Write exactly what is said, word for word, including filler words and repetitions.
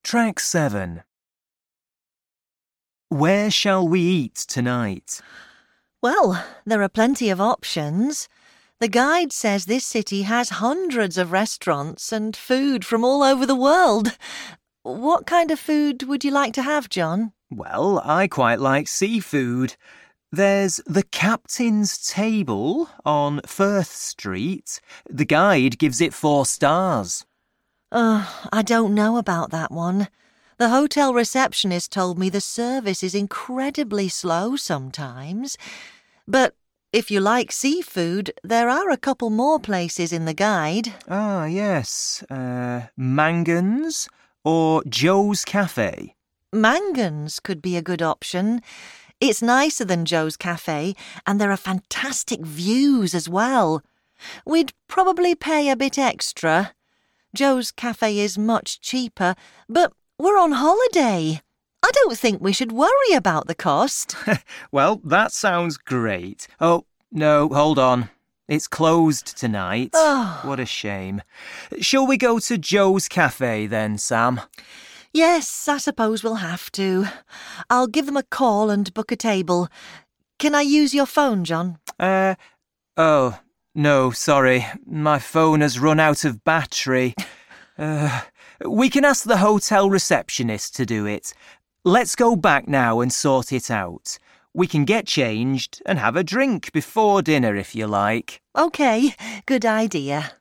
Track seven. Where shall we eat tonight? Well, there are plenty of options. The guide says this city has hundreds of restaurants and food from all over the world. What kind of food would you like to have, John? Well, I quite like seafood. There's the Captain's Table on Firth Street. The guide gives it four stars. Oh, I don't know about that one. The hotel receptionist told me the service is incredibly slow sometimes. But if you like seafood, there are a couple more places in the guide. Ah, yes. Uh, Mangan's or Joe's Cafe. Mangan's could be a good option. It's nicer than Joe's Cafe, and there are fantastic views as well. We'd probably pay a bit extra. Joe's Cafe is much cheaper, but we're on holiday. I don't think we should worry about the cost. Well, that sounds great. Oh, no, hold on. It's closed tonight. Oh. What a shame. Shall we go to Joe's Cafe then, Sam? Yes, I suppose we'll have to. I'll give them a call and book a table. Can I use your phone, John? Uh, oh, no, sorry. My phone has run out of battery. uh, we can ask the hotel receptionist to do it. Let's go back now and sort it out. We can get changed and have a drink before dinner if you like. OK, good idea.